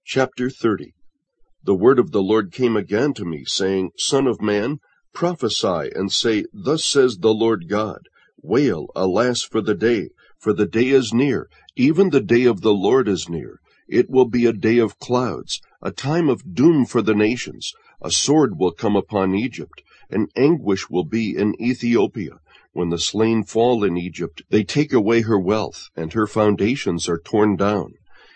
Chapter 30. The word of the Lord came again to me, saying, Son of man, prophesy, and say, Thus says the Lord God, Wail, alas, for the day is near, even the day of the Lord is near. It will be a day of clouds, a time of doom for the nations. A sword will come upon Egypt, and anguish will be in Ethiopia. When the slain fall in Egypt, they take away her wealth, and her foundations are torn down.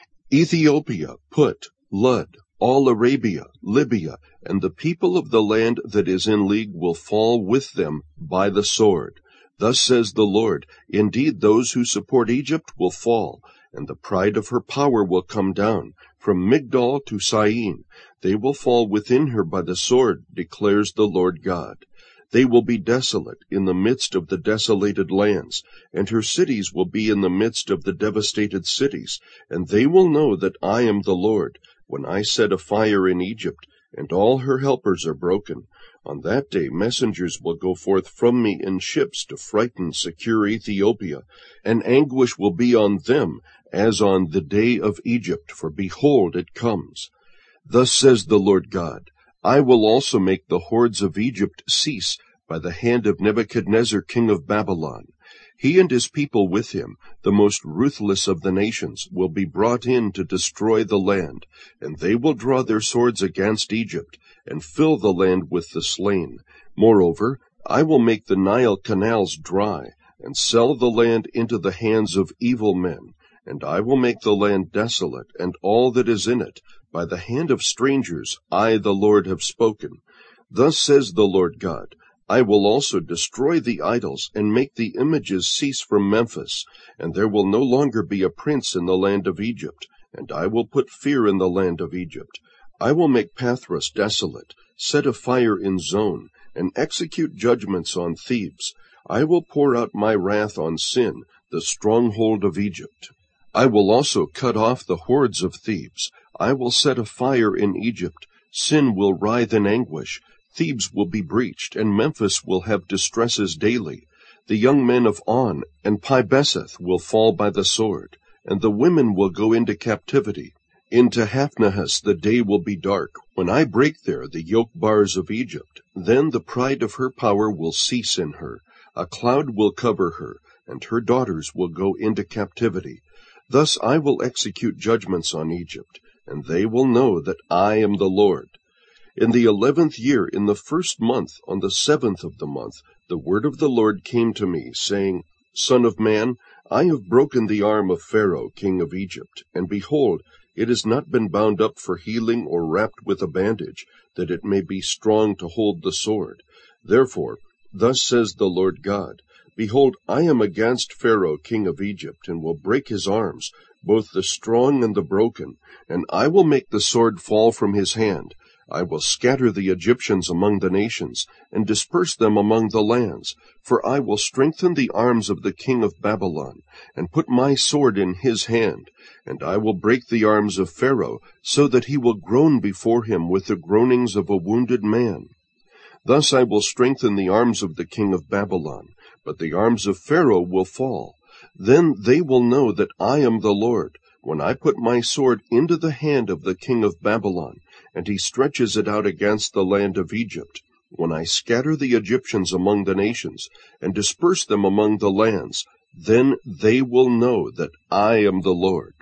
Ethiopia, Put, Lud, all Arabia, Libya, and the people of the land that is in league will fall with them by the sword. Thus says the Lord, Indeed those who support Egypt will fall, and the pride of her power will come down, from Migdol to Syene. They will fall within her by the sword, declares the Lord God. They will be desolate in the midst of the desolated lands, and her cities will be in the midst of the devastated cities, and they will know that I am the Lord, when I set a fire in Egypt, and all her helpers are broken. On that day messengers will go forth from me in ships to frighten secure Ethiopia, and anguish will be on them as on the day of Egypt, for behold, it comes. Thus says the Lord God, I will also make the hordes of Egypt cease by the hand of Nebuchadnezzar king of Babylon. He and his people with him, the most ruthless of the nations, will be brought in to destroy the land, and they will draw their swords against Egypt, and fill the land with the slain. Moreover, I will make the Nile canals dry, and sell the land into the hands of evil men, and I will make the land desolate, and all that is in it, by the hand of strangers. I, the Lord, have spoken. Thus says the Lord God, I will also destroy the idols, and make the images cease from Memphis, and there will no longer be a prince in the land of Egypt, and I will put fear in the land of Egypt. I will make Pathros desolate, set a fire in Zon, and execute judgments on Thebes. I will pour out my wrath on Sin, the stronghold of Egypt. I will also cut off the hordes of Thebes. I will set a fire in Egypt. Sin will writhe in anguish. Thebes will be breached, and Memphis will have distresses daily. The young men of On and Pi-beseth will fall by the sword, and the women will go into captivity. Into Haphnehes the day will be dark, when I break there the yoke bars of Egypt. Then the pride of her power will cease in her. A cloud will cover her, and her daughters will go into captivity. Thus I will execute judgments on Egypt, and they will know that I am the Lord. In the 11th year, in the 1st month, on the 7th of the month, the word of the Lord came to me, saying, Son of man, I have broken the arm of Pharaoh, king of Egypt, and behold, it has not been bound up for healing or wrapped with a bandage, that it may be strong to hold the sword. Therefore, thus says the Lord God, Behold, I am against Pharaoh, king of Egypt, and will break his arms, both the strong and the broken, and I will make the sword fall from his hand. I will scatter the Egyptians among the nations, and disperse them among the lands. For I will strengthen the arms of the king of Babylon, and put my sword in his hand. And I will break the arms of Pharaoh, so that he will groan before him with the groanings of a wounded man. Thus I will strengthen the arms of the king of Babylon, but the arms of Pharaoh will fall. Then they will know that I am the Lord, when I put my sword into the hand of the king of Babylon, and he stretches it out against the land of Egypt, when I scatter the Egyptians among the nations, and disperse them among the lands. Then they will know that I am the Lord.